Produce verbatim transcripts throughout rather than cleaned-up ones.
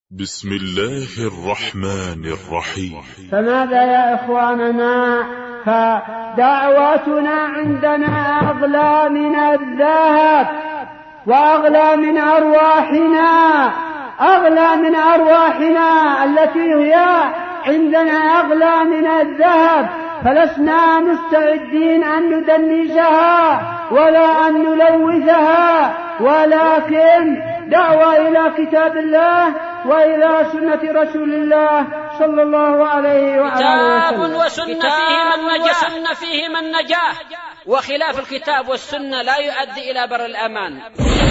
بسم الله الرحمن الرحيم. فماذا يا إخواننا؟ فدعوتنا عندنا أغلى من الذهب وأغلى من أرواحنا، أغلى من أرواحنا التي هي عندنا أغلى من الذهب، فلسنا مستعدين أن ندنسها ولا أن نلوثها، ولكن دعوة إلى كتاب الله وإلى سنة رسول الله صلى الله عليه وآله وسلم. كتاب وسنة فيهما النجاة، وخلاف الكتاب والسنة لا يؤدي إلى بر الأمان.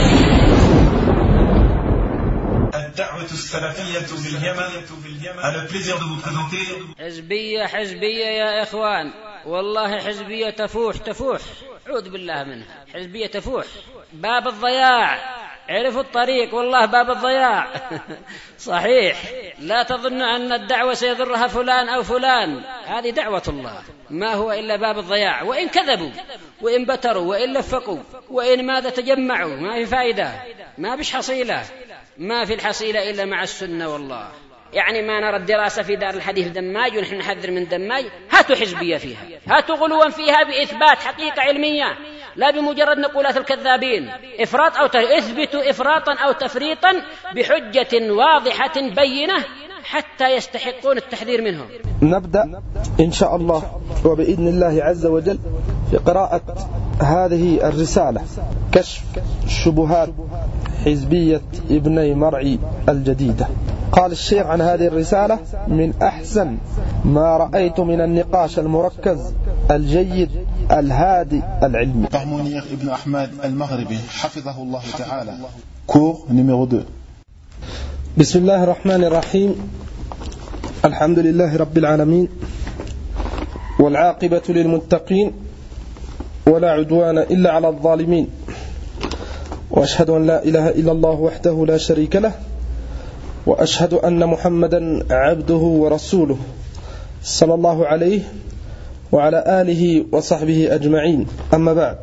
الدعوة السلفية باليمن. على البليزير de vous présenter. حزبية حزبية يا إخوان، والله حزبية تفوح تفوح، أعوذ بالله منها. حزبية تفوح باب الضياع، عرفوا الطريق، والله باب الضياع. صحيح، لا تظن أن الدعوة سيضرها فلان أو فلان، هذه دعوة الله، ما هو إلا باب الضياع. وإن كذبوا وإن بتروا وإن لفقوا وإن ماذا تجمعوا، ما في فائدة، ما بش حصيلة، ما في الحصيلة إلا مع السنة. والله يعني ما نرى الدراسة في دار الحديث دماج ونحن نحذر من دماج، هاتوا حزبية فيها، هاتوا غلوا فيها بإثبات حقيقة علمية، لا بمجرد نقولات الكذابين. إفراط أو تفريط، اثبتوا إفراطا أو تفريطا بحجة واضحة بينة حتى يستحقون التحذير منهم. نبدأ إن شاء الله وبإذن الله عز وجل في قراءة هذه الرسالة، كشف شبهات حزبية ابني مرعي الجديدة. قال الشيخ عن هذه الرسالة: من أحسن ما رأيت من النقاش المركز الجيد الهادي العلمي. Par Mounir Ibn Ahmad al-Maghribi حفظه الله تعالى. Cours numéro deux. بسم الله الرحمن الرحيم. الحمد لله رب العالمين، والعاقبة للمتقين، ولا عدوان إلا على الظالمين، وأشهد أن لا إله إلا الله وحده لا شريك له، وأشهد أن محمدا عبده ورسوله صلى الله عليه وعلى آله وصحبه أجمعين. أما بعد،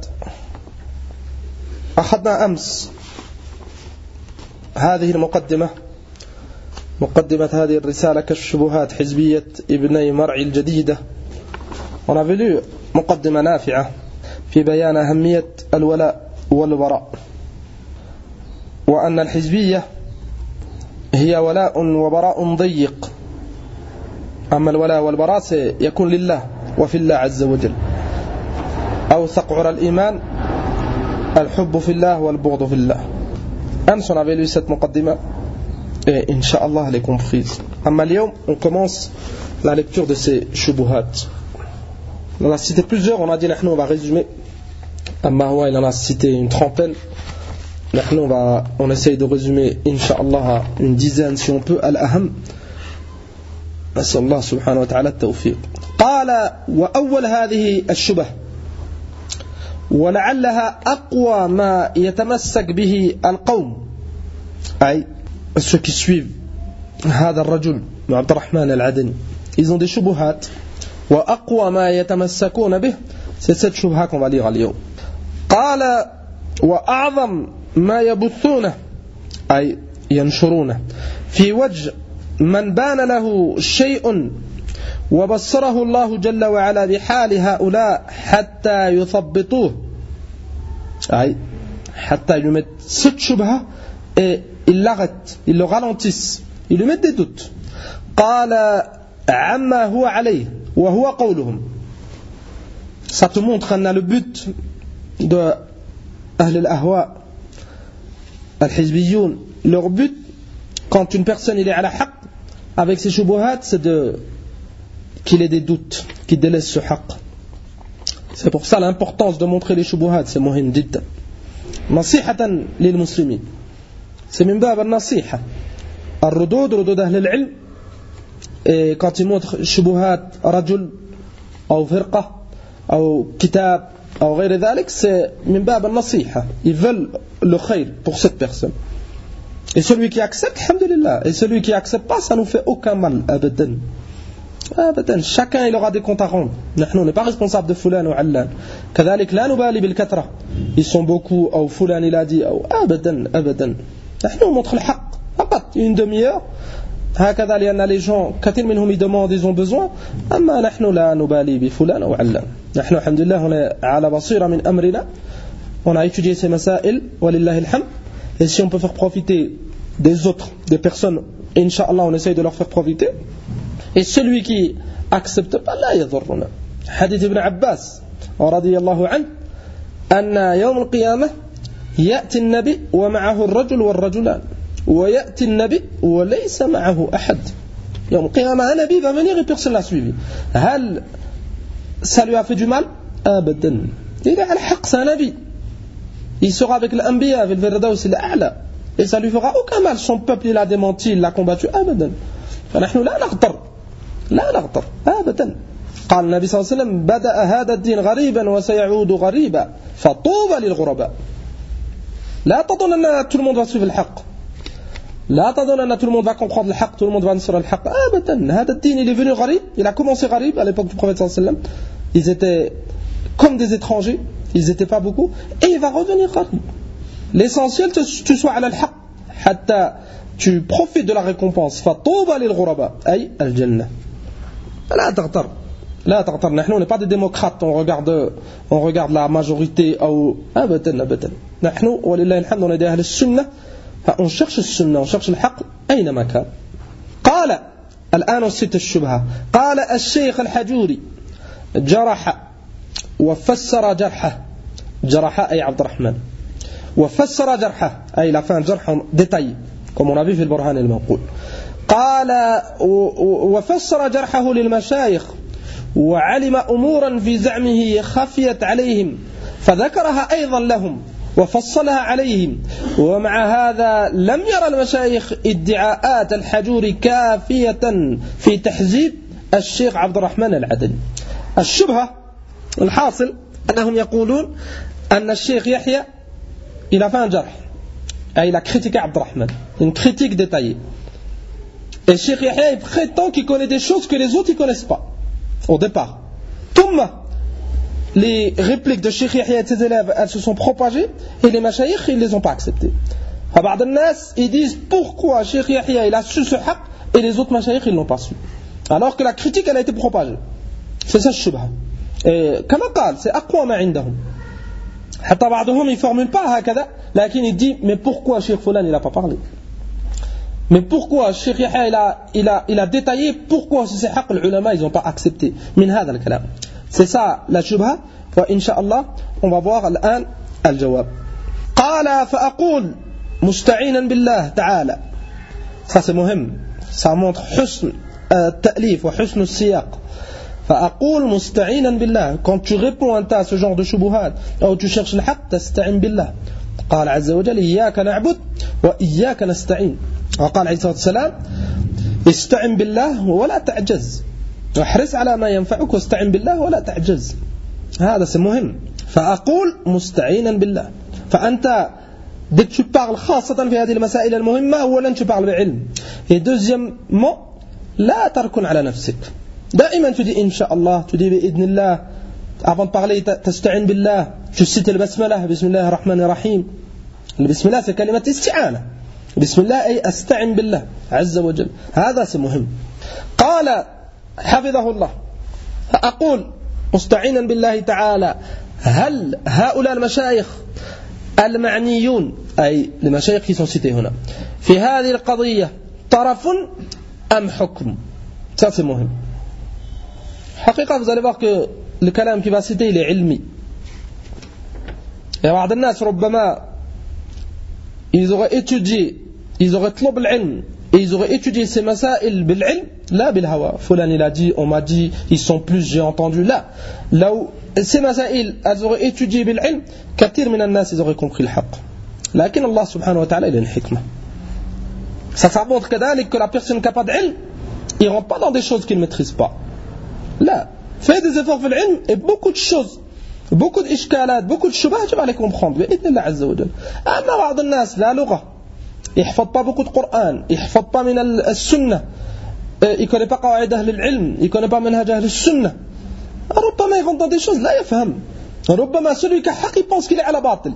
أخذنا أمس هذه المقدمة، مقدمة هذه الرسالة كشف شبهات حزبية ابني مرعي الجديدة. On avait lu مقدمة نافعة في بيان أهمية الولاء والبراء، وأن الحزبية هي ولاء وبراء ضيق، أما الولاء والبراء سيكون لله وفي الله عز وجل. أوثق عرى الإيمان الحب في الله والبغض في الله. أمس on avait lu cette مقدمة et Inch'Allah elle est comprise. أما اليوم on commence la lecture de ces shubuhat. On en a cité plusieurs, on a dit نحن on va résumer. أما هو il en a cité une trentaine. نحن on va on essaye de résumer Inch'Allah une dizaine si on peut. الأهم نسأل الله سبحانه وتعالى التوفيق. قال: وأول هذه الشبه ولعلها أقوى ما يتمسك به القوم، أي ceux qui suivent هذا الرجل عبد الرحمن العدني، ils ont des شبهات، وأقوى ما يتمسكون به c'est cette شبهة qu'on va lire اليوم. قال: وأعظم ما يبثونه أي ينشرونه في وجه من بان له شيء وبصره الله جل وعلا بحال هؤلاء حتى يثبطوه، أي حتى ils lui mettent cette شبهة et ils l'arrêtent, ils le ralentissent, ils lui mettent des doutes. قال: عما هو عليه وهو قولهم. Ça te montre qu'on a le but de أهل الأهواء الحزبيون. Leur but quand une personne il est à la haqq avec ses shubuhat, c'est de qu'il ait des doutes, qu'il délaisse ce haqq. C'est pour ça l'importance de montrer les shubuhat, c'est muhim jiddan. Nasihatan lil muslimin. C'est min bab al-nasiha. Al-rudud, rudud ahl al-ilm. Et quand ils montrent shubuhat rajul, ou firqa, ou kitab, ou غير ذلك, c'est min bab al-nasiha. Ils veulent le khayr pour cette personne. Et celui qui accepte, alhamdulillah. Et celui qui accepte pas, ça nous fait aucun mal, abadan. Abadan. Chacun il aura des comptes à rendre. Nous, on n'est pas responsable de fulan ou allan. كذلك لا نبالي بالكثرة. Ils sont beaucoup, ou fulan il a dit, ou abadan, abadan. Nous on montre le haqq, فقط. une demi-heure. هكذا لأن les gens كثير منهم ils demandent ils ont besoin. أما نحن لا نبالي بفلان أو علان. نحن الحمد لله هنا على بصيرة من أمرنا. On a étudié ces مسائل ولله الحمد. Et si on peut faire profiter des autres, des personnes, Inch'Allah on essaye de leur faire profiter. Et celui qui accepte pas لا يضرنا. حديث ابن عباس رضي الله عنه أن يوم القيامة يأتي النبي ومعه الرجل والرجلان ويأتي النبي وليس معه أحد. يوم القيامة un nabi va venir et personne l'a suivi. هل ça lui a fait du mal? أبدا. Il est على الحق, c'est un nabi. Il sera avec l'anbiya, avec le Firdaus al-A'la. Et ça lui fera aucun mal. Son peuple il a démenti, il l'a combattu. أبدا. فنحن لا نغتر. لا نغتر. أبدا. قال النبي صلى الله عليه وسلم بدأ هذا الدين غريبا وسيعود غريبا فطوبى للغرباء. لا تظن أن tout le monde va suivre الحق. لا تظن أن tout le monde va comprendre le حق, tout le monde va suivre le حق. أبدا. هذا الدين il est venu غريب. Il a commencé غريب à l'époque du prophète صلى الله عليه وسلم. Ils étaient comme des étrangers. Ils n'étaient pas beaucoup. Et il va revenir غريب. L'essentiel que tu sois على الحق حتى tu profites de la récompense. فطوبى للغرباء أي الجنة. لا تغتر. لا تغتر. نحن on n'est pas des démocrates. On regarde, on regarde la majorité أو أبدا أبدا. نحن ولله الحمد on est des أهل السنة. On cherche السنة, on cherche الحق أينما كان. قال الآن الست الشبهة. قال الشيخ الحجوري جرح وفسر جرحه. جرح أي عبد الرحمن. وفسر جرحه أي la fin جرح détaillé comme on a vu في البرهان المنقول. قال وفسر جرحه للمشايخ وعلم أمورا في زعمه خفيت عليهم فذكرها أيضا لهم وفصلها عليهم. ومع هذا لم يرى المشايخ ادعاءات الحجور كافية في تحزيب الشيخ عبد الرحمن العدني. الشبهة الحاصل أنهم يقولون أن الشيخ يحيى il a fait un jarh. Il a critiqué Abd al-Rahman. Une critique détaillée. Et Cheikh Yahya il prétend qu'il connaît des choses que les autres ne connaissent pas. Au départ. Thumma, les répliques de Cheikh Yahya et ses élèves, elles se sont propagées et les mashayikh, ils ne les ont pas acceptées. Abad al-Nas, ils disent pourquoi Cheikh Yahya il a su ce haqq et les autres mashayikh, ils ne l'ont pas su. Alors que la critique, elle a été propagée. C'est ça le shubha. Et comme on dit, c'est aqwa ma indahum. حتى بعضهم ne formule pas هكذا لكن il dit mais pourquoi Cheikh Fulan il n'a pas parlé, mais pourquoi Cheikh Yahya il a, il a, il a détaillé pourquoi c'est haqq les ulama ils n'ont pas accepté من هذا الكلام. C'est ça la shubha. وإن شاء الله on va voir الآن الجواب. قال فأقول مستعينا بالله تعالى. Ça c'est مهم, ça montre حسن التأليف وحسن السياق. فأقول مستعينا بالله. Quand tu réponds à ce genre de shubuhat ou tu cherches le haqq, تستعين بالله. قال عز وجل إياك نعبد وإياك نستعين. وقال عليه الصلاة والسلام استعن بالله ولا تعجز واحرص على ما ينفعك واستعن بالله ولا تعجز. هذا c'est مهم. فأقول مستعينا بالله. فأنت dès que tu parles خاصة في هذه المسائل المهمة أولا tu parles بعلم. Et deuxièmement لا تركن على نفسك. دائما tu dis Inch'Allah, tu dis بإذن الله. Avant de parler تستعين بالله, tu cites le basmala, بسم الله الرحمن الرحيم. Le bismillah c'est كلمة استعانة. بسم الله أي أستعين بالله عز وجل. هذا c'est مهم. قال حفظه الله أقول مستعينا بالله تعالى هل هؤلاء المشايخ المعنيون أي المشايخ qui sont cités هنا في هذه القضية طرف أم حكم. Ça c'est مهم. حقيقة vous allez voir que le kalam qui va citer il est علمي. Et بعض الناس ربما ils auraient étudié, ils auraient طلب العلم et ils auraient étudié ces مسائل بالعلم لا بالهوى. فلان il a dit, on m'a dit, ils sont plus, j'ai entendu. Là, là où ces مسائل elles auraient étudié بالعلم كثير من الناس ils auraient compris الحق. لكن الله سبحانه وتعالى il a une hikmah. Ça, ça montre كذلك que la personne qui n'a pas d'ilm il ne rentre pas dans des choses qu'il ne maîtrise pas. Là, fais des efforts في العلم et beaucoup de choses, beaucoup d'ishkalat, beaucoup de shubhat tu vas les comprendre بإذن الله عز وجل. أما بعض الناس لا لغة, il ne يحفظ pas beaucoup de Coran, il ne يحفظ pas من السنة, il ne connaît pas قواعد أهل العلم, il ne connaît pas منهج أهل السنة. ربما il rentre dans des choses لا يفهم. ربما celui qui a حق il pense qu'il est على باطل.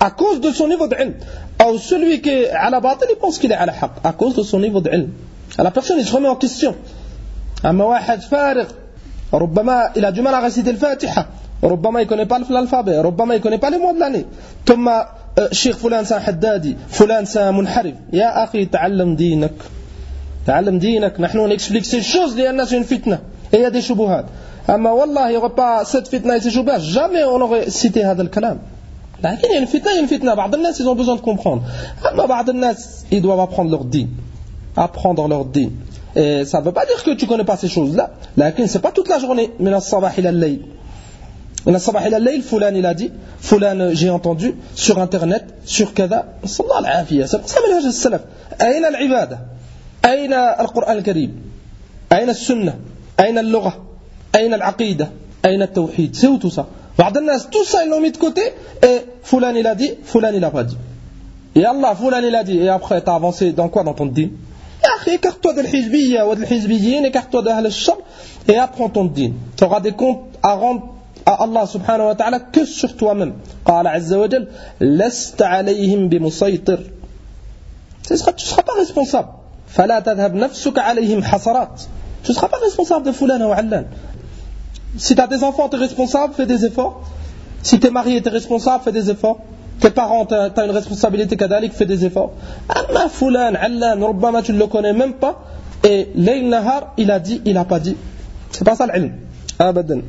à cause de son niveau d'ilm. Ou celui qui est à la batil, il pense qu'il est à la haq, à cause de son niveau d'ilm. La personne, il se remet en question. أما واحد فارغ ربما il a du mal à réciter الفاتحة ربما il connaît pas l'alphabet ربما il connaît pas les mots de l'année ثم الشيخ فلان سان حدادي فلان سان منحرف يا أخي تعلم دينك تعلم دينك نحن نexplique ces choses لأن c'est une fitna et il y a des shubuhat أما والله il n'y aurait pas cette fitna et ces shubuhat jamais on aurait cité هذا الكلام لكن il y a une fitna il y a une fitna بعض الناس ils ont besoin de comprendre أما بعض الناس ils doivent apprendre leur din apprendre leur din. Et ça ne veut pas dire que tu ne connais pas ces choses-là. Lakin, ce n'est pas toute la journée. Min as-sabah ila al-layl. Min as-sabah ila al-layl, Fulan il a dit, Fulan j'ai entendu, sur internet, sur kada. Sallallahu al-afiyah. C'est pour ça manhaj as-salaf. Aïna al-ibada? Aïna al-Qur'an al-Karim? Aïna al-sunnah? Aïna al-lugha? Aïna al-aqida? Aïna al-tawhid? C'est où tout ça? Ba'd an-nas, tout ça ils l'ont mis de côté. Et Fulan il a dit, Fulan il n'a pas dit. Et Allah, Fulan il a dit. Et après, tu as avancé dans quoi dans ton din? Écarte-toi de l'hizbiyya ou de l'hizbiyyin, écarte-toi d'Ahl al-Shar et apprends ton din. Tu auras des comptes à rendre à Allah subhanahu wa ta'ala que sur toi-même. Qala azza wa jal, lasta alayhim bimusaytir. Tu ne seras pas responsable. Fala tadhhab nafsuka alayhim hasarat. Tu ne seras pas responsable de fulana ou allan. Si tu as des enfants, tu es responsable, fais des efforts. Si tu es marié, tu es responsable, fais des efforts. Tes parents, tu as une responsabilité kadalik, fais des efforts. Amma fulan, allan, rubbama tu ne le connais même pas. Et layl nahar, il a dit, il n'a pas dit. C'est pas ça l'ilm. Abadan.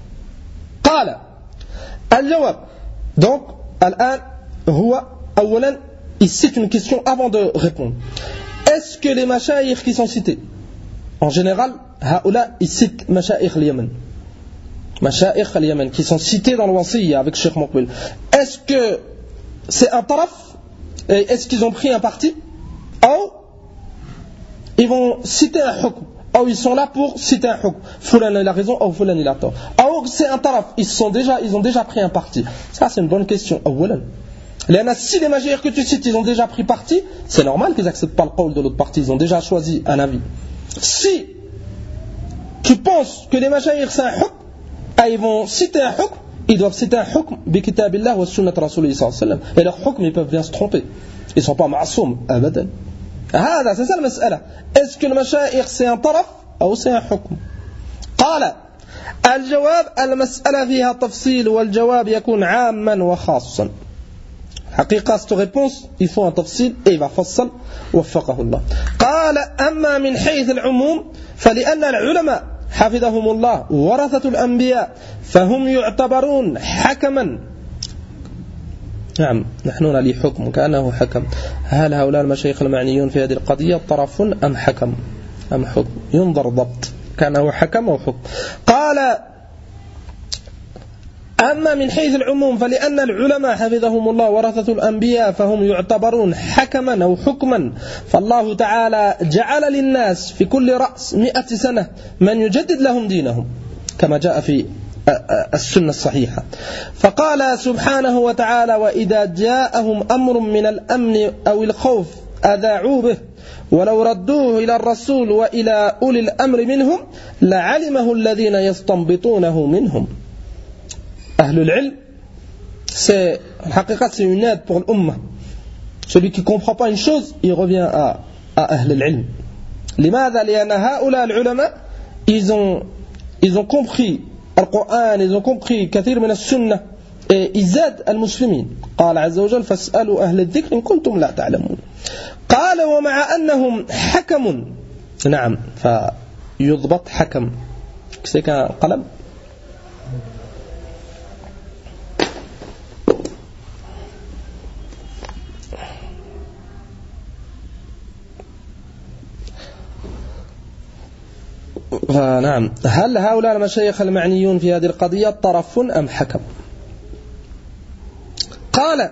Qala. Al-jawab. Donc, al-an, huwa, awalan, il cite une question avant de répondre. Est-ce que les mashayikh qui sont cités, en général, haoula, ils citent mashayikh al-Yaman. Mashayikh al-Yaman, qui sont cités dans le Wasiyya avec Cheikh Muqbil. Est-ce que c'est un taraf? Est-ce qu'ils ont pris un parti? Ou ils vont citer un hukm? Ou ils sont là pour citer un hukm? Fulan il a raison ou Fulan il a tort? Ou c'est un taraf? Ils, sont déjà, ils ont déjà pris un parti? Ça c'est une bonne question. Awalan. Si les mashayikh que tu cites ils ont déjà pris parti, c'est normal qu'ils n'acceptent pas le qawl de l'autre parti. Ils ont déjà choisi un avis. Si tu penses que les mashayikh c'est un hukm, ah, ils vont citer un hukm, ils doivent citer un hukm bi kitabillah wa sunnat rasulih sallallahu alayhi wa sallam. Et leur hukm, ils peuvent bien se tromper. Ils ne sont pas ma'soum, abadan. هذا c'est ça la mas'ala. Est-ce que le mashayikh c'est un taraf ou c'est un hukm? قال الجواب المسألة فيها تفصيل والجواب يكون عاما وخاصا. حقيقة cette réponse il faut un tafsil et il va fassal وفقه الله. قال أما من حيث العموم فلأن العلماء حفظهم الله ورثة الأنبياء فهم يعتبرون حكما. نعم نحن نلي حكم كأنه حكم. هل هؤلاء المشايخ المعنيون في هذه القضية طرف أم حكم أم حكم؟ ينظر ضبط كأنه حكم أو حكم. قال أما من حيث العموم فلأن العلماء حفظهم الله ورثة الأنبياء فهم يعتبرون حكما أو حكما. فالله تعالى جعل للناس في كل رأس مئة سنة من يجدد لهم دينهم كما جاء في السنة الصحيحة. فقال سبحانه وتعالى وإذا جاءهم أمر من الأمن أو الخوف أذاعوا به ولو ردوه إلى الرسول وإلى أولي الأمر منهم لعلمه الذين يستنبطونه منهم. أهل العلم c'est en haqiqat c'est une aide pour l'umma. Celui qui ne comprend pas une chose il revient à, à أهل العلم. لماذا؟ لأن هؤلاء العلماء ils ont, ils ont compris le Coran, ils ont compris كثير من السنة et ils aident المسلمين. قال عز وجل فاسألوا أهل الذكر إن كنتم لا تعلمون. قال ومع أنهم حكم. نعم فيضبط حكم c'est qu'un قلم. نعم هل هؤلاء المشايخ المعنيون في هذه القضية طرف أم حكم؟ قال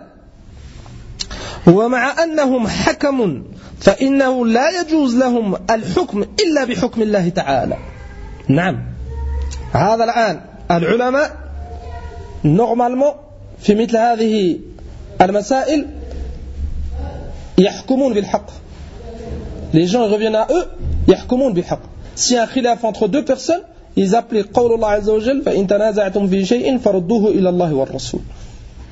ومع أنهم حكم فإنه لا يجوز لهم الحكم إلا بحكم الله تعالى. نعم هذا الآن العلماء normalement في مثل هذه المسائل يحكمون بالحق. Les gens reviennent à eux يحكمون بالحق. Si un khilaf entre deux personnes, ils appliquent قول الله عز وجل فإن تنازعتم في شيء فردوه إلى الله والرسول.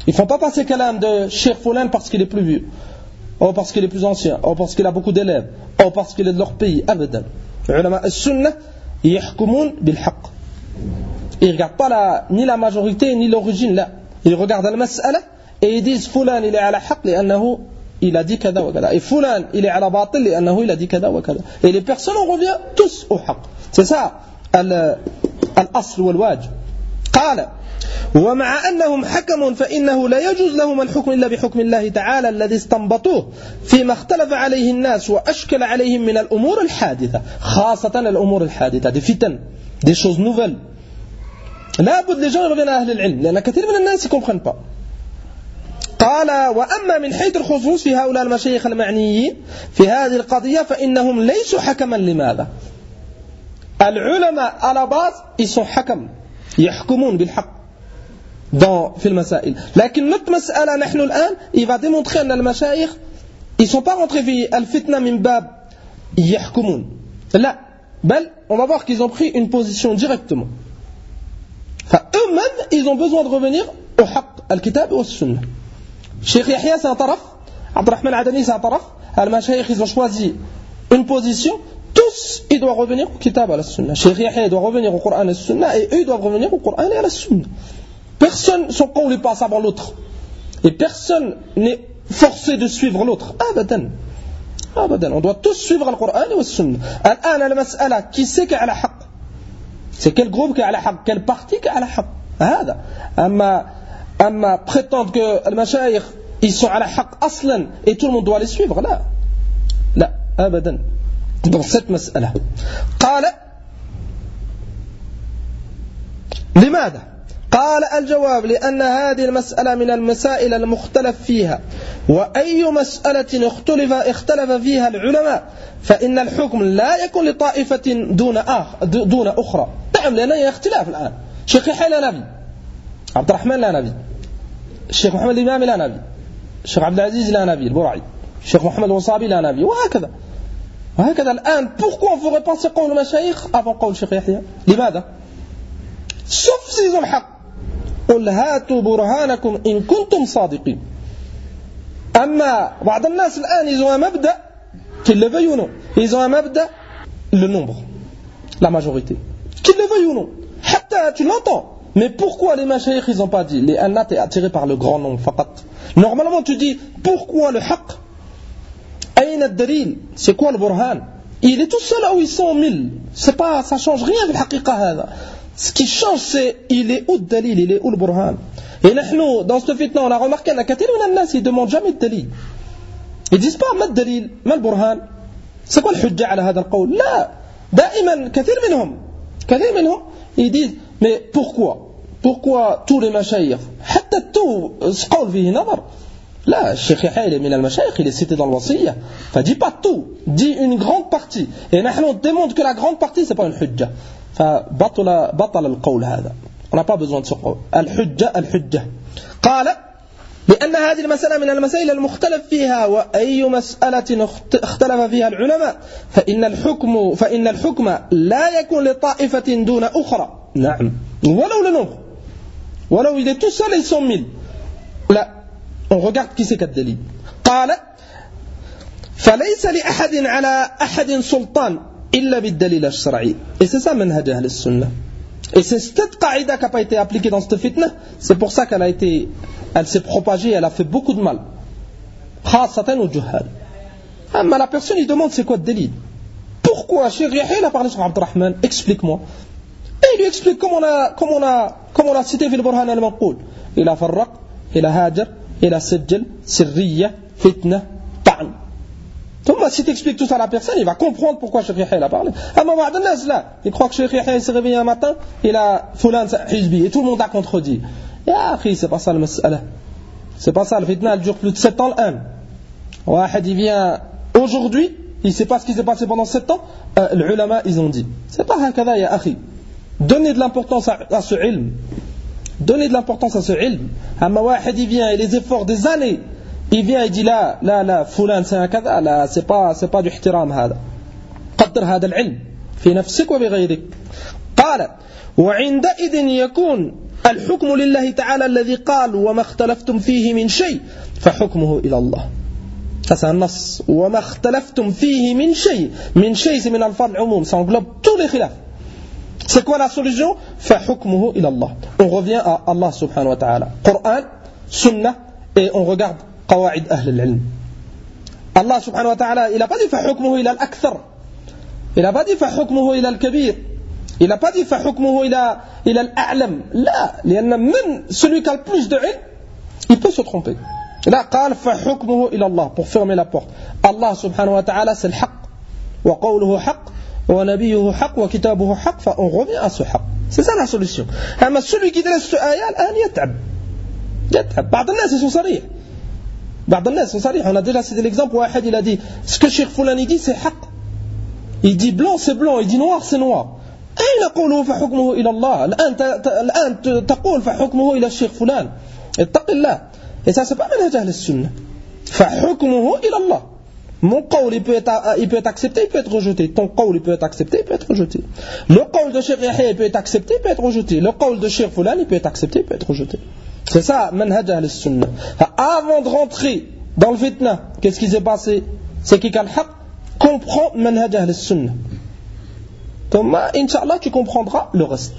Ils ne font pas passer kalam de Cheikh Foulan parce qu'il est plus vieux, ou parce qu'il est plus ancien, ou parce qu'il a beaucoup d'élèves, ou parce qu'il est de leur pays. Abadan. Les ulama al-sunnah yahkumoun bil-haqq. Ils ne regardent pas la, ni la majorité ni l'origine là. Ils regardent al-mas'ala et ils disent Foulan il est à la haqq li'annahu il a dit kada wa kada. Et Foulan il est à la batil li'annahu il a dit kada wa kada. Et les personnes on revient tous au haqq. C'est ça al-asl wal-wajib. قال ومع أنهم حكموا فإنه لا يجوز لهم الحكم إلا بحكم الله تعالى الذي استنبطوه فيما اختلف عليه الناس وأشكل عليهم من الأمور الحادثة خاصة الأمور الحادثة des فتن des choses nouvelles لا بد les gens reviennent à أهل العلم لأن كثير من الناس ne comprennent pas قال وأما من حيث الخصوص في هؤلاء المشايخ المعنيين في هذه القضية فإنهم ليسوا حكما لماذا العلماء à la base ils sont حكم يحكمون بالحق dans في المسائل لكن notre مسألة نحن الآن il va démontrer أن المشايخ ils sont pas rentrés في الفتنة من باب يحكمون لا بل on va voir qu'ils ont pris une position directement eux-mêmes ils ont besoin de revenir au حق الكتاب والسنة Cheikh Yahya c'est un taraf Abdurrahman Adani c'est un taraf المشايخ ils ont choisi une position tous ils doivent revenir au kitab et à la sunna Cheikh Yahya doit revenir au Coran et à la sunna et eux ils doivent revenir au Coran et à la sunna personne son qawl n'est pas avant l'autre et personne n'est forcé de suivre l'autre abadan abadan on doit tous suivre le Coran et la sunna الآن المسألة qui c'est qui est à la haqq c'est quel groupe qui est à la haqq quel parti qui est à la haqq هذا أما أما prétendre que les mashayikh ils sont à la haqq aslan et tout le monde doit les suivre là لا abadan dans cette مسألة قال لماذا قال الجواب لأن هذه المسألة من المسائل المختلف فيها وأي مسألة اختلف اختلف فيها العلماء فإن الحكم لا يكون لطائفة دون آخر دون أخرى نعم لأن هي اختلاف الآن شيخ يحيى لا نبي عبد الرحمن لا نبي الشيخ محمد الإمامي لا نبي الشيخ عبد العزيز لا نبي البرعي الشيخ محمد الوصابي لا نبي وهكذا وهكذا الآن pourquoi on ferait penser قول المشايخ avant قول الشيخ يحيى لماذا sauf s'ils ont le حق قل هاتوا برهانكم إن كنتم صادقين أما بعض الناس الآن ils ont un مبدأ qu'ils le veuillent ou non ils ont un مبدأ le nombre la majorité qu'ils le veuillent ou non حتى tu l'entends mais pourquoi les mashayikh ils ont pas dit les anna t'es attiré par le grand nombre فقط normalement tu dis pourquoi le حق أين الدليل c'est quoi le burhan il est tout seul à huit cent mille c'est pas ça change rien في الحقيقة هذا ce qui change c'est il est où le dalil il est où le burhan et nous dans ce fitna on a remarqué qu'il y a كثير من الناس ils demandent jamais de dalil ils disent pas ما الدليل ما البرهان c'est quoi الحجة على هذا القول لا دائما كثير منهم كثير منهم ils disent mais pourquoi pourquoi tous les mashayikh حتى tout ce قول فيه نظر لا الشيخ يحيى من المشايخ il est cité dans le wasiyya فدit pas tout dit une grande partie et nous on demande que la grande partie c'est pas une hujja فبطل بطل القول هذا on n'a pas besoin de ce قول الحجة الحجة قال لأن هذه المسألة من المسائل المختلف فيها وأي مسألة اختلف فيها العلماء فإن الحكم فإن الحكم لا يكون لطائفة دون أخرى نعم ولو le nombre ولو il est tout seul ils sont mille لا on regarde qui c'est qui a le dalil قال فليس لأحد على أحد سلطان إلا بالدليل الشرعي et c'est ça منهج أهل السنة et c'est cette qaïda qui n'a pas été appliquée dans cette fitna c'est pour ça qu'elle a été elle s'est propagée elle a fait beaucoup de mal خاصة الجهال أما la personne il demande c'est quoi le dalil pourquoi Cheikh Yahya il a parlé sur Abdurrahman explique-moi et il lui explique comme on a comme on a comme on a cité في البرهان المنقول إلى فرق إلى هاجر إلى سجل سرية فتنة طعن ثم si tu expliques tout ça à la personne il va comprendre pourquoi Cheikh Yahya a parlé أما بعض الناس لا il croit que Cheikh Yahya s'est réveillé un matin il a fulan hizbi et tout le monde a contredit يا أخي c'est pas ça le مسألة c'est pas ça le fitna elle dure plus de sept ans الآن واحد il vient aujourd'hui il sait pas ce qui s'est passé pendant sept ans euh, les ulama ils ont dit c'est pas هكذا يا أخي donnez de l'importance à, à ce ilm donnez de l'importance à ce ilm أما واحد il vient et les efforts des années il vient et dit لا لا لا فلان c'est un كذا لا c'est pas c'est pas du احترام هذا قدر هذا العلم في نفسك وبغيرك قال وعندئذ يكون الحكم لله تعالى الذي قال وما اختلفتم فيه من شيء فحكمه إلى الله. Ça c'est un nas. وما اختلفتم فيه من شيء. من شيء c'est من الفاظ العموم, ça englobe tous les khilaf. C'est quoi la solution? فحكمه إلى الله. On revient à Allah subhanahu wa ta'ala. Coran, Sunnah, et on regarde قواعد أهل العلم. Allah subhanahu wa ta'ala, il n'a pas dit فحكمه إلى الأكثر. Il n'a pas dit فحكمه إلى الكبير. Il n'a pas dit فحكمه إلى إلى الأعلم. لا, لأن من celui qui a le plus de ilm, il peut se tromper. Là, قال فحكمه إلى الله, pour fermer la porte. Allah subhanahu wa ta'ala, c'est le haqq. وقوله حق ونبيه حق وكتابه حق. On revient à ce haqq. C'est ça la solution. أما celui qui laisse ce ayat, الآن يتعب. يتعب. بعض الناس sont صريح. بعض الناس sont صريح. On a déjà cité l'exemple où واحد il a dit ce que Cheikh Foulani dit c'est haqq. Il dit blanc c'est blanc, il dit noir c'est noir. أين قوله فحكمه إلى الله؟ الآن الآن تقول فحكمه إلى الشيخ فلان. اتق الله. Et ça c'est pas manhaj ahl as-sunnah. فحكمه إلى الله. Mon qawl il peut être il peut être accepté, il peut être rejeté. Ton qawl il peut être accepté, il peut être rejeté. Le qawl de Cheikh Yahya il peut être accepté, il peut être rejeté. Le qawl de Cheikh Fulan il peut être accepté, il peut être rejeté. C'est ça manhaj ahl as-sunnah. Avant de rentrer dans le fitna, qu'est-ce qui s'est passé? C'est qui a le haqq comprend manhaj ahl as-sunnah. ثم إن شاء الله tu comprendras le reste.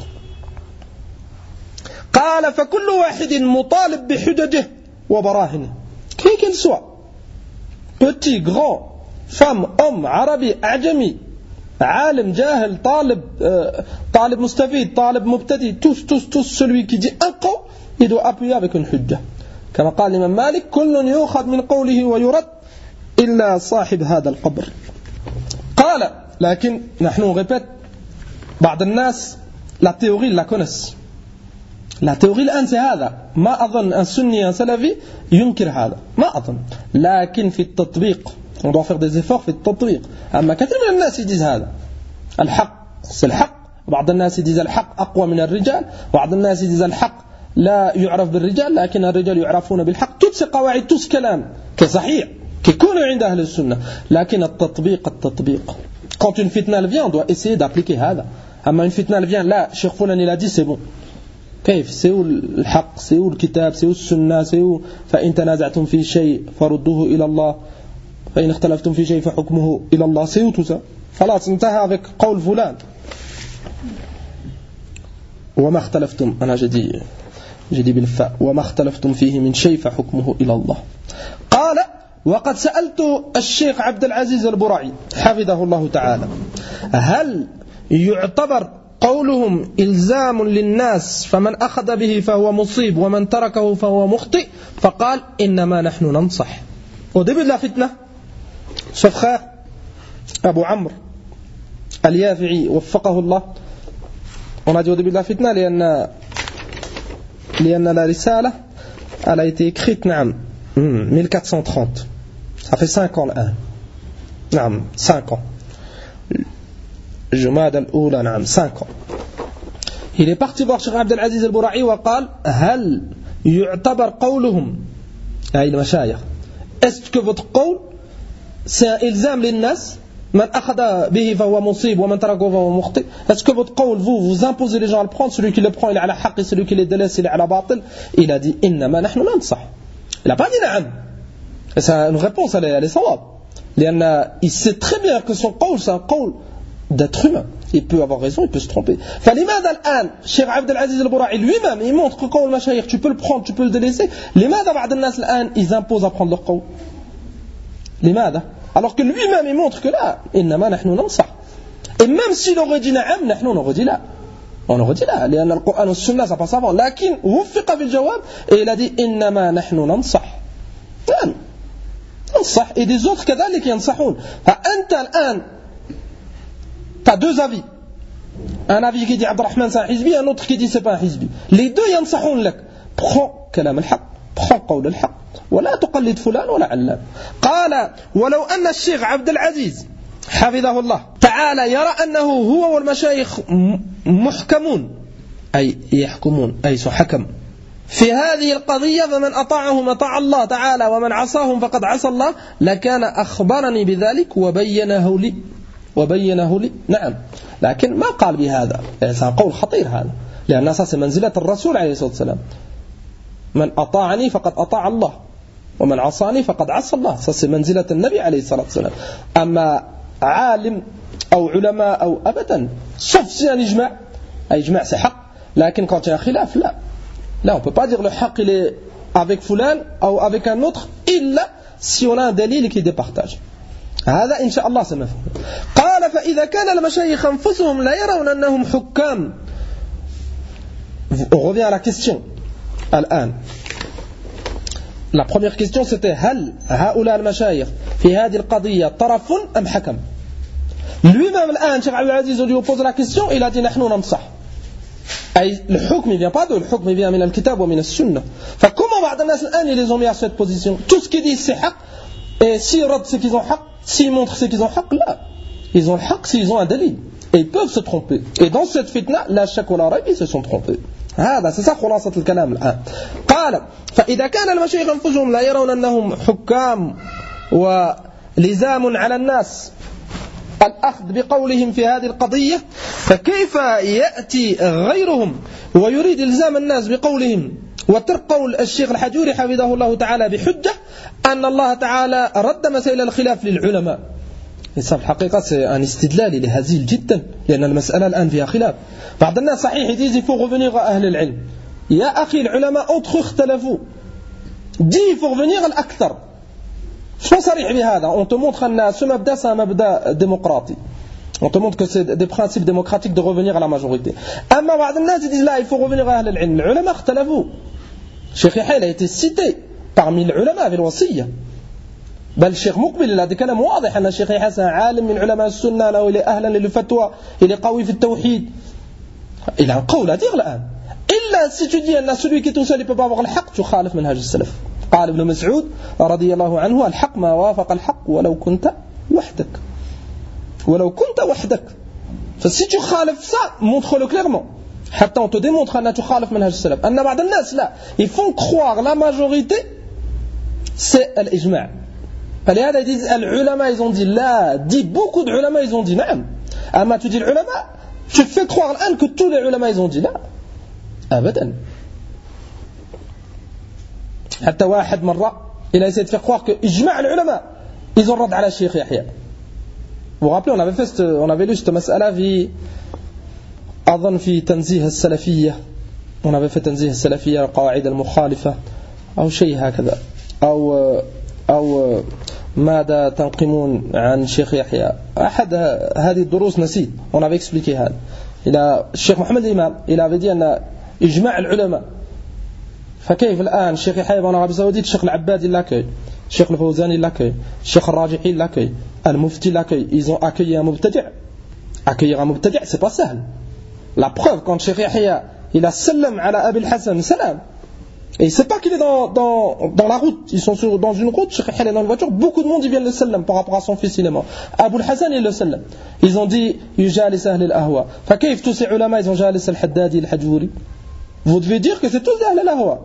قال فكل واحد مطالب بحججه وبراهنه. Qui qu'il soit, petit, grand, femme, homme, arabi, ajami, alim, jahil, talib, talib mustafid, talib mubtadi, tous, tous, tous, celui qui dit un qawl, il doit appuyer avec une hujja. كما قال الإمام مالك كل يؤخذ من قوله ويرد إلا صاحب هذا القبر. قال لكن نحن répète بعض الناس la théorie la connaissent. La théorie الآن c'est هذا. ما أظن un sunni un salafi ينكر هذا. ما أظن. لكن في التطبيق on doit faire des efforts في التطبيق. أما كثير من الناس يجيز هذا. الحق c'est الحق. بعض الناس يجيز الحق أقوى من الرجال. بعض الناس يجيز الحق لا يعرف بالرجال لكن الرجال يعرفون بالحق. toutes ces قواعد tous كلام كصحيح كيكونوا عند أهل السنة. لكن التطبيق التطبيق. Quand une fitna elle vient on doit essayer d'appliquer هذا. أما une fitna elle vient là Cheikh Foulan il a dit c'est bon. كيف سيو الحق سيو الكتاب سيو السنة سيو فإن تنازعتم في شيء فردوه إلى الله فإن اختلفتم في شيء فحكمه إلى الله سيو توسا خلاص انتهى avec قول فلان. وما اختلفتم أنا جدي جدي بالفاء وما اختلفتم فيه من شيء فحكمه إلى الله. قال وقد سألت الشيخ عبد العزيز البرعي حفظه الله تعالى هل يعتبر قولهم إلزام للناس فمن أخذ به فهو مصيب ومن تركه فهو مخطئ فقال إنما نحن ننصح. Au début de la fitna ce frère Abu Amr Al-Yafi'i وفقه الله on a dit au début de la fitna لأن لأن la risala elle a été écrite نعم mille quatre cent trente ça fait cinq ans الآن نعم cinq ans جماد الأولى نعم cinq ans. Il est parti voir Cheikh Abdel Aziz al-Bura'i وقال هل يعتبر قولهم أي المشايخ est-ce que votre قول c'est un ilzam للناس من أخذ به فهو مصيب ومن تركه فهو مخطئ. Est-ce que votre قول vous vous imposez les gens à le prendre, celui qui le prend il est على حق et celui qui le délaisse il est على باطل. Il a dit إنما نحن ننصح. Il n'a pas dit نعم. Et c'est une réponse elle est, elle est صواب لأن il sait très bien que son قول c'est un قول d'être humain. Il peut avoir raison, il peut se tromper. فلماذا الآن Cheikh Abdel Aziz al-Bura'i lui-même il montre que قول المشايخ tu peux le prendre, tu peux le délaisser. لماذا بعض الناس الآن ils imposent à prendre leur قول. لماذا alors que lui-même il montre que là إنما نحن ننصح. Et même s'il aurait dit نعم نحن on aurait dit là. On aurait dit là لأن القرآن والسنة ça passe avant. لكن وفق في الجواب et il a dit إنما نحن ننصح. نعم ننصح et des autres كذلك ينصحون. فأنت الآن t'as deux avis. Un avis qui dit Abdurrahman c'est un hizbi, un autre qui dit c'est pas un hizbi. Les deux ينصحون لك. Prends كلام الحق, prends قول الحق, ولا تقلد فلان ولا علان. قال ولو أن الشيخ عبد العزيز حفظه الله تعالى يرى أنه هو والمشايخ محكمون أي يحكمون أي حكم في هذه القضية فمن أطاعهم أطاع الله تعالى ومن عصاهم فقد عصى الله لكان أخبرني بذلك وبينه لي وبينه لي. نعم لكن ما قال بهذا. c'est un قول خطير هذا. لأن ça c'est منزلة الرسول عليه الصلاة والسلام. من أطاعني فقد أطاع الله ومن عصاني فقد عصى الله. ça c'est منزلة النبي عليه الصلاة والسلام. أما عالم أو علماء أو أبدا sauf si un ijma', un ijma' c'est haq, لكن quand il y a un khilaf là là on peut pas dire le haq il est avec fulan ou avec un autre إلا si on a un dalil qui départage. هذا إن شاء الله سنفهم. قال فإذا كان المشايخ أنفسهم لا يرون أنهم حكام. On revient à la question الآن. La première question c'était هل هؤلاء المشايخ في هذه القضية طرف أم حكم. Lui-même الآن Cheikh Abdul Aziz on lui pose la question, il a dit نحن ننصح. أي الحكم il vient pas de الحكم il vient من الكتاب ومن السنة. فكما بعض الناس الآن ils les ont mis à cette position. Tout ce qu'ils disent c'est حق. Et s'ils rodent c'est qu'ils ont حق. S'ils montrent c'est qu'ils ont حق là. Ils ont le حق s'ils ont un dalil. Et ils peuvent se tromper. Et dans cette fitna لا شك ولا ريب ils se sont trompés. هذا c'est ça خلاصة الكلام الآن. قال فإذا كان المشايخ أنفسهم لا يرون أنهم حكام ولزام على الناس الأخذ بقولهم في هذه القضية فكيف يأتي غيرهم ويريد إلزام الناس بقولهم وترك قول الشيخ الحجوري حفظه الله تعالى بحجة أن الله تعالى رد مسائل الخلاف للعلماء. في الحقيقة c'est un استدلال لهزيل جدا لأن المسألة الآن فيها خلاف. بعض الناس صحيح يديز il faut revenir à أهل العلم. يا أخي العلماء entre eux اختلفوا. دي il faut revenir الأكثر. شنو صريح بهذا؟ on te montre أن ce مبدأ c'est un مبدأ démocratique. On te montre que c'est des principes démocratiques de revenir à la majorité. أما بعض الناس disent là il faut revenir à أهل العلم. العلماء اختلفوا. الشيخ يحيى a été cité parmi العلماء في الوصية. بل الشيخ مقبل هذا كلام واضح أن الشيخ يحيى عالم من علماء السنة له إلى أهلا للفتوى إلى قوي في التوحيد. il a un قول à dire الآن. إلا si tu dis أن celui qui est tout seul il peut pas avoir le حق تخالف منهج السلف. قال ابن مسعود رضي الله عنه الحق ما وافق الحق ولو كنت وحدك ولو كنت وحدك. فسي tu خالف ça montre-le clairement حتى on te démontre أن تخالف منهج السلف. أن بعض الناس لا ils font croire la majorité c'est الإجماع. فلهذا ils disent العلماء ils ont dit لا dit beaucoup d'ulama ils ont dit نعم. أما tu dis العلماء tu fais croire الآن que tous les ulama ils ont dit لا أبدا. حتى واحد مرة il a essayé de faire croire que إجماع العلماء ils ont رد على الشيخ يحيى. Vous vous rappelez on avait fait on avait lu cette مسألة في أظن في تنزيه السلفية. on avait fait تنزيه السلفية القواعد المخالفة أو شيء هكذا أو أو ماذا تنقمون عن الشيخ يحيى. أحد هذه الدروس نسيت on avait expliqué هذا. إلى الشيخ محمد الإمام il avait dit أن إجماع العلماء. فكيف الآن الشيخ يحيى بن عربي السعودي الشيخ العبادي لاكي الشيخ الفوزاني لاكي الشيخ الراجحي لاكي المفتي لاكي ils ont accueilli un مبتدع. accueillir un مبتدع c'est pas simple. la preuve quand الشيخ يحيى il a sallam على أبي الحسن salam et c'est pas qu'il est dans, dans, dans la route ils sont sur, dans une route الشيخ يحيى est dans une voiture beaucoup de monde ils viennent le salam par rapport à son fils il est mort. Abu al-Hassan il le salam ils ont dit يجالس أهل الأهواء. فكيف tous ces ulama ils ont جالس الحدادي الحجوري. vous devez dire que c'est tous أهل الأهواء.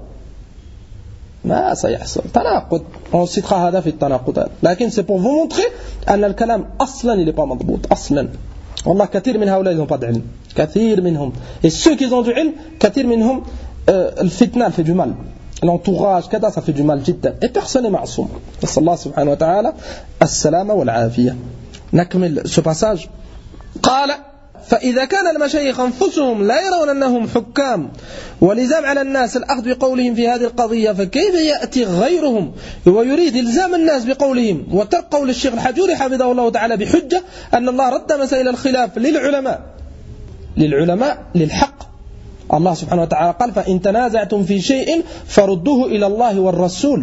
ما سيحصل تناقض on citera هذا في التناقضات لكن c'est pour vous montrer أن الكلام أصلا il n'est pas مضبوط أصلا. والله كثير من هؤلاء ils n'ont pas d'ilm كثير منهم et ceux qui ont du ilm كثير منهم الفتنة fait du mal l'entourage كذا ça fait du mal جدا et personne n'est معصوم. نسأل الله سبحانه وتعالى السلامة والعافية. نكمل ce passage. قال فإذا كان المشايخ أنفسهم لا يرون أنهم حكام ولزام على الناس الأخذ بقولهم في هذه القضية فكيف يأتي غيرهم ويريد إلزام الناس بقولهم وترك قول الشيخ الحجوري حفظه الله تعالى بحجة أن الله رد مسائل الخلاف للعلماء للعلماء للحق. الله سبحانه وتعالى قال فإن تنازعتم في شيء فردوه إلى الله والرسول.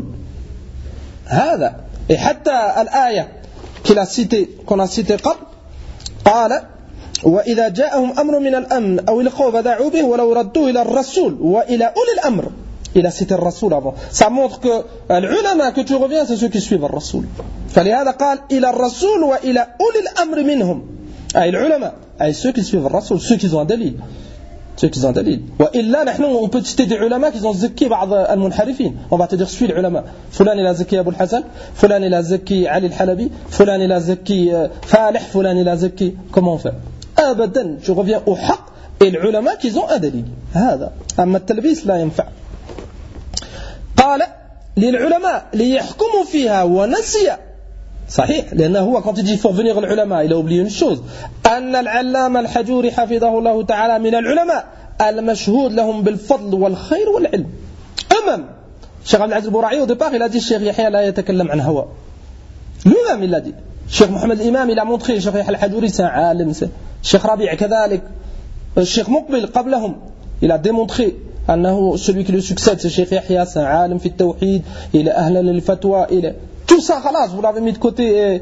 هذا حتى الآية qu'on a cité قبل قال وإذا جاءهم أمر من الأمن أو الخوف دعوا به ولو ردوه إلى الرسول وإلى أولي الأمر. Il a cité le Rasoul avant. Ça montre que l'ulama que tu reviens c'est ceux qui suivent le Rasoul. فلهذا قال إلى الرسول وإلى أولي الأمر منهم. أي العلماء أي ceux qui suivent le Rasoul ceux qui ont un dalil. ceux qui ont un dalil. وإلا نحن on peut citer des ulama qui ont زكي بعض المنحرفين. On va te dire suis l'ulama. فلان إلى زكي أبو الحسن فلان إلى زكي علي الحلبي فلان إلى زكي فالح فلان إلى زكي. Comment on fait? أبدا tu reviens au حق Et العلماء qu'ils ont un دليل هذا. أما التلبيس لا ينفع. قال للعلماء ليحكموا فيها ونسي صحيح لأنه هو quand il dit faut venir العلماء il a oublié une chose أن العلامة الحجوري حفظه الله تعالى من العلماء المشهود لهم بالفضل والخير والعلم. أمام الشيخ عبد العزيز البراعي au départ il a dit الشيخ يحيى لا يتكلم عن هوى. lui-même il l'a dit. الشيخ محمد الإمام il a montré الشيخ يحيى الحجوري c'est un عالم. الشيخ ربيع كذلك. الشيخ مقبل قبلهم il a démontré أنه celui qui le succède c'est الشيخ يحيى c'est un عالم في التوحيد il est أهلا للفتوى il est tout ça خلاص vous l'avez mis de côté.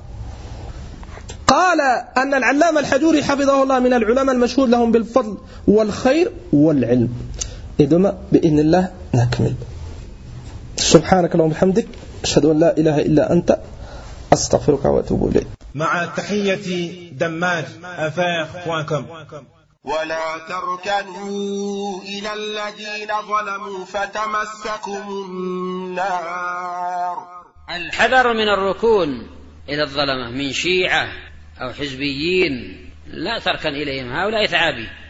قال أن العلامة الحجوري حفظه الله من العلماء المشهود لهم بالفضل والخير والعلم. et demain بإذن الله نكمل. سبحانك اللهم وبحمدك أشهد أن لا إله إلا أنت أستغفرك وأتوب إليك. مع تحية دماج أفاق بوان كوم. ولا تركنوا إلى الذين ظلموا فتمسكم النار. الحذر من الركون إلى الظلمة من شيعة أو حزبيين لا تركن إليهم هؤلاء ثعابي.